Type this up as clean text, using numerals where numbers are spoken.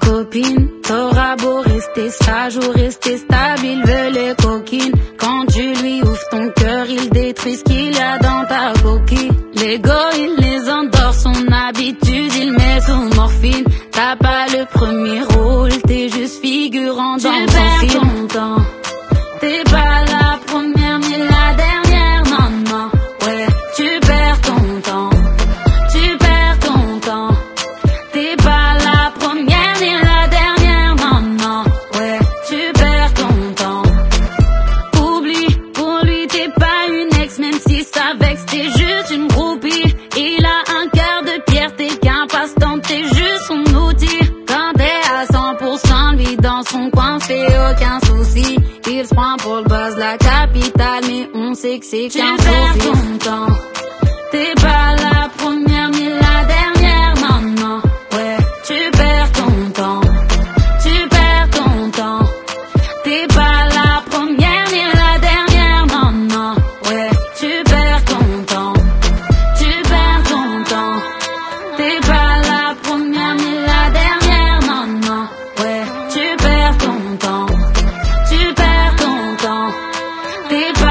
copine. T'auras beau rester sage ou rester stable, il veut les coquines. Quand tu lui ouvres ton cœur, il détruit ce qu'il y a dans ta coquille. L'ego, il les endort, son habitude, il met sous morphine. T'as pas le premier rôle, t'es juste figurant dans ton film. Tu perds ton temps, t'es pas la première ni la dernière, non, non. Ouais, tu perds ton temps, tu perds ton temps. T'es pas la première ni la dernière, non, non. Ouais, tu perds ton temps. Oublie, pour lui t'es pas une ex, même si ça vexe, t'es juste une groupie. Il a un cœur de pierre, t'es qu'un passe-temps, t'es juste son outil. Quand t'es à 100%, lui dans son coin, fait aucun souci. Il se prend pour le buzz, la capitale, mais on sait que c'est qu'un souci. Tu perds ton temps, t'es pas la première ni la dernière, non, non. Ouais, tu perds ton temps, tu perds ton temps. T'es pas la première ni la dernière, non, non. Ouais, tu perds ton temps, tu perds ton temps. T'es pas la première ni la dernière, non, non. Ouais, tu perds ton temps, tu perds ton temps. T'es pas